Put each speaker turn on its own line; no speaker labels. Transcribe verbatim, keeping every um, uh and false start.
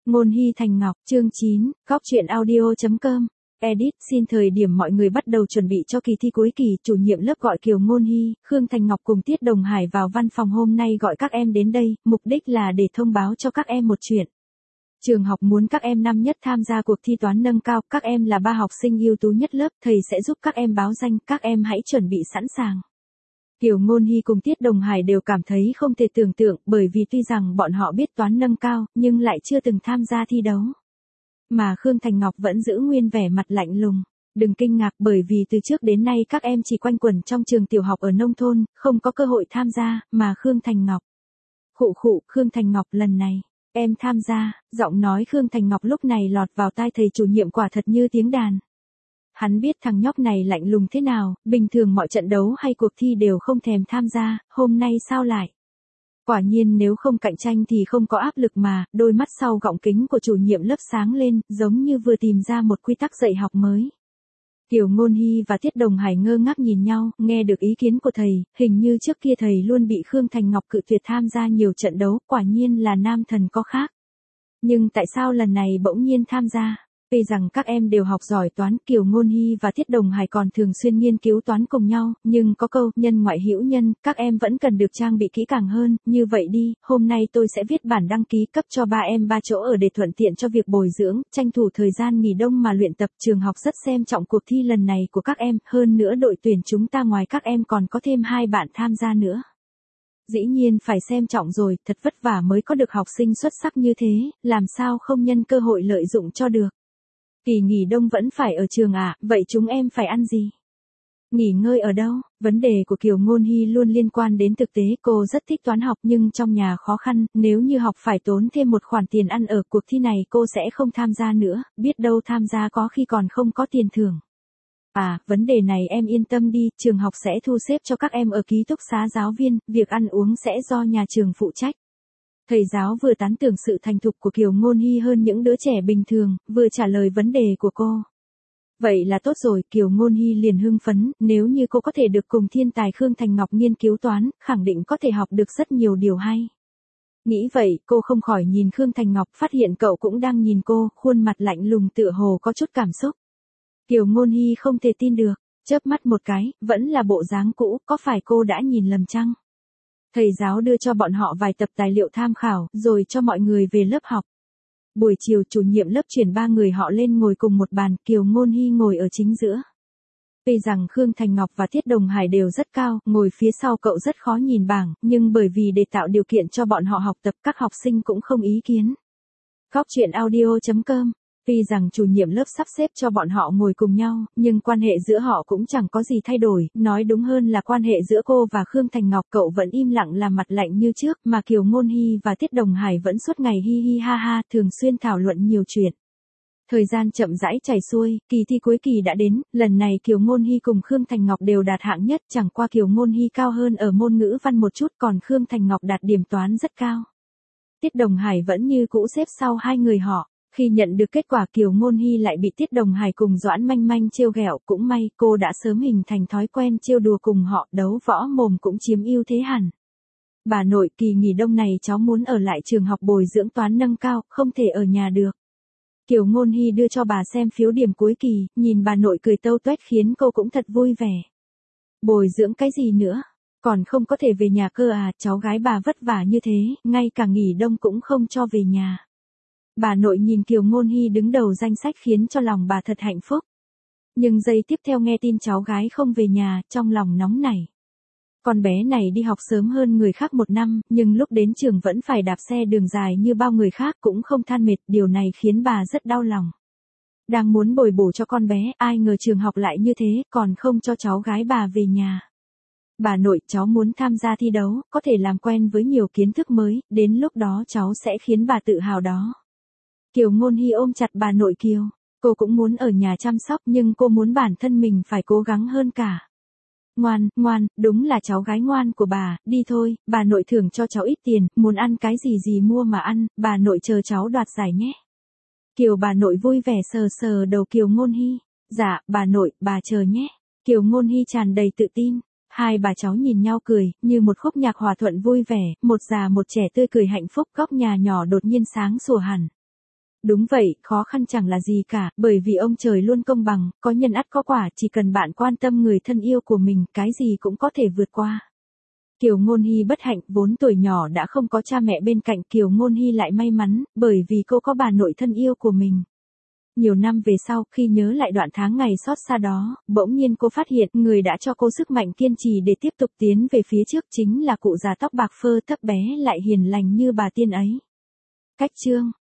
Ngôn Hy Thành Ngọc, chương chín, góc truyện audio.com. Edit, xin thời điểm mọi người bắt đầu chuẩn bị cho kỳ thi cuối kỳ, chủ nhiệm lớp gọi Kiều Ngôn Hy, Khương Thành Ngọc cùng Tiết Đồng Hải vào văn phòng hôm nay gọi các em đến đây, mục đích là để thông báo cho các em một chuyện. Trường học muốn các em năm nhất tham gia cuộc thi toán nâng cao, các em là ba học sinh ưu tú nhất lớp, thầy sẽ giúp các em báo danh, các em hãy chuẩn bị sẵn sàng. Kiều Ngôn Hy cùng Tiết Đồng Hải đều cảm thấy không thể tưởng tượng, bởi vì tuy rằng bọn họ biết toán nâng cao, nhưng lại chưa từng tham gia thi đấu. Mà Khương Thành Ngọc vẫn giữ nguyên vẻ mặt lạnh lùng. Đừng kinh ngạc, bởi vì từ trước đến nay các em chỉ quanh quẩn trong trường tiểu học ở nông thôn, không có cơ hội tham gia, mà Khương Thành Ngọc. Khụ khụ, Khương Thành Ngọc lần này, em tham gia, giọng nói Khương Thành Ngọc lúc này lọt vào tai thầy chủ nhiệm quả thật như tiếng đàn. Hắn biết thằng nhóc này lạnh lùng thế nào, bình thường mọi trận đấu hay cuộc thi đều không thèm tham gia, hôm nay sao lại? Quả nhiên nếu không cạnh tranh thì không có áp lực mà, đôi mắt sau gọng kính của chủ nhiệm lớp sáng lên, giống như vừa tìm ra một quy tắc dạy học mới. Kiều Ngôn Hy và Tiết Đồng Hải ngơ ngác nhìn nhau, nghe được ý kiến của thầy, hình như trước kia thầy luôn bị Khương Thành Ngọc cự tuyệt tham gia nhiều trận đấu, quả nhiên là nam thần có khác. Nhưng tại sao lần này bỗng nhiên tham gia? Tuy rằng các em đều học giỏi toán, Kiều Ngôn Hy và Tiết Đồng Hải còn thường xuyên nghiên cứu toán cùng nhau, nhưng có câu, nhân ngoại hữu nhân, các em vẫn cần được trang bị kỹ càng hơn, như vậy đi, hôm nay tôi sẽ viết bản đăng ký cấp cho ba em ba chỗ ở để thuận tiện cho việc bồi dưỡng, tranh thủ thời gian nghỉ đông mà luyện tập, trường học rất xem trọng cuộc thi lần này của các em, hơn nữa đội tuyển chúng ta ngoài các em còn có thêm hai bạn tham gia nữa. Dĩ nhiên phải xem trọng rồi, thật vất vả mới có được học sinh xuất sắc như thế, làm sao không nhân cơ hội lợi dụng cho được. Kỳ nghỉ đông vẫn phải ở trường à, vậy chúng em phải ăn gì? Nghỉ ngơi ở đâu? Vấn đề của Kiều Ngôn Hy luôn liên quan đến thực tế, cô rất thích toán học nhưng trong nhà khó khăn, nếu như học phải tốn thêm một khoản tiền ăn ở cuộc thi này cô sẽ không tham gia nữa, biết đâu tham gia có khi còn không có tiền thưởng. À, vấn đề này em yên tâm đi, trường học sẽ thu xếp cho các em ở ký túc xá giáo viên, việc ăn uống sẽ do nhà trường phụ trách. Thầy giáo vừa tán thưởng sự thành thục của Kiều Ngôn Hy hơn những đứa trẻ bình thường, vừa trả lời vấn đề của cô. Vậy là tốt rồi, Kiều Ngôn Hy liền hưng phấn, nếu như cô có thể được cùng thiên tài Khương Thành Ngọc nghiên cứu toán, khẳng định có thể học được rất nhiều điều hay. Nghĩ vậy, cô không khỏi nhìn Khương Thành Ngọc, phát hiện cậu cũng đang nhìn cô, khuôn mặt lạnh lùng tựa hồ có chút cảm xúc. Kiều Ngôn Hy không thể tin được, chớp mắt một cái, vẫn là bộ dáng cũ, có phải cô đã nhìn lầm chăng? Thầy giáo đưa cho bọn họ vài tập tài liệu tham khảo, rồi cho mọi người về lớp học. Buổi chiều chủ nhiệm lớp chuyển ba người họ lên ngồi cùng một bàn, Kiều Ngôn Hy ngồi ở chính giữa. Tuy rằng Khương Thành Ngọc và Tiết Đồng Hải đều rất cao, ngồi phía sau cậu rất khó nhìn bảng, nhưng bởi vì để tạo điều kiện cho bọn họ học tập, các học sinh cũng không ý kiến. Góc truyện audio.com. Tuy rằng chủ nhiệm lớp sắp xếp cho bọn họ ngồi cùng nhau, nhưng quan hệ giữa họ cũng chẳng có gì thay đổi, nói đúng hơn là quan hệ giữa cô và Khương Thành Ngọc, cậu vẫn im lặng làm mặt lạnh như trước, mà Kiều Ngôn Hy và Tiết Đồng Hải vẫn suốt ngày hi hi ha ha, thường xuyên thảo luận nhiều chuyện. Thời gian chậm rãi chảy xuôi, kỳ thi cuối kỳ đã đến, lần này Kiều Ngôn Hy cùng Khương Thành Ngọc đều đạt hạng nhất, chẳng qua Kiều Ngôn Hy cao hơn ở môn ngữ văn một chút, còn Khương Thành Ngọc đạt điểm toán rất cao. Tiết Đồng Hải vẫn như cũ xếp sau hai người họ. Khi nhận được kết quả Kiều Ngôn Hy lại bị Tiết Đồng Hải cùng Doãn Manh Manh trêu ghẹo, cũng may cô đã sớm hình thành thói quen trêu đùa cùng họ, đấu võ mồm cũng chiếm ưu thế hẳn. Bà nội, kỳ nghỉ đông này cháu muốn ở lại trường học bồi dưỡng toán nâng cao, không thể ở nhà được. Kiều Ngôn Hy đưa cho bà xem phiếu điểm cuối kỳ, nhìn bà nội cười tâu tuét khiến cô cũng thật vui vẻ. Bồi dưỡng cái gì nữa? Còn không có thể về nhà cơ à, cháu gái bà vất vả như thế, ngay cả nghỉ đông cũng không cho về nhà. Bà nội nhìn Kiều Ngôn Hy đứng đầu danh sách khiến cho lòng bà thật hạnh phúc. Nhưng giây tiếp theo nghe tin cháu gái không về nhà, trong lòng nóng nảy. Con bé này đi học sớm hơn người khác một năm, nhưng lúc đến trường vẫn phải đạp xe đường dài như bao người khác, cũng không than mệt, điều này khiến bà rất đau lòng. Đang muốn bồi bổ cho con bé, ai ngờ trường học lại như thế, còn không cho cháu gái bà về nhà. Bà nội, cháu muốn tham gia thi đấu, có thể làm quen với nhiều kiến thức mới, đến lúc đó cháu sẽ khiến bà tự hào đó. Kiều Ngôn Hy ôm chặt bà nội Kiều, cô cũng muốn ở nhà chăm sóc nhưng cô muốn bản thân mình phải cố gắng hơn cả. Ngoan, ngoan, đúng là cháu gái ngoan của bà, đi thôi, bà nội thưởng cho cháu ít tiền, muốn ăn cái gì gì mua mà ăn, bà nội chờ cháu đoạt giải nhé. Kiều bà nội vui vẻ sờ sờ đầu Kiều Ngôn Hy, dạ, bà nội, bà chờ nhé. Kiều Ngôn Hy tràn đầy tự tin. Hai bà cháu nhìn nhau cười, như một khúc nhạc hòa thuận vui vẻ, một già một trẻ tươi cười hạnh phúc, góc nhà nhỏ đột nhiên sáng sủa hẳn. Đúng vậy, khó khăn chẳng là gì cả, bởi vì ông trời luôn công bằng, có nhân ắt có quả, chỉ cần bạn quan tâm người thân yêu của mình, cái gì cũng có thể vượt qua. Kiều Ngôn Hy bất hạnh, vốn tuổi nhỏ đã không có cha mẹ bên cạnh, Kiều Ngôn Hy lại may mắn, bởi vì cô có bà nội thân yêu của mình. Nhiều năm về sau, khi nhớ lại đoạn tháng ngày xót xa đó, bỗng nhiên cô phát hiện người đã cho cô sức mạnh kiên trì để tiếp tục tiến về phía trước chính là cụ già tóc bạc phơ thấp bé lại hiền lành như bà tiên ấy. Cách chương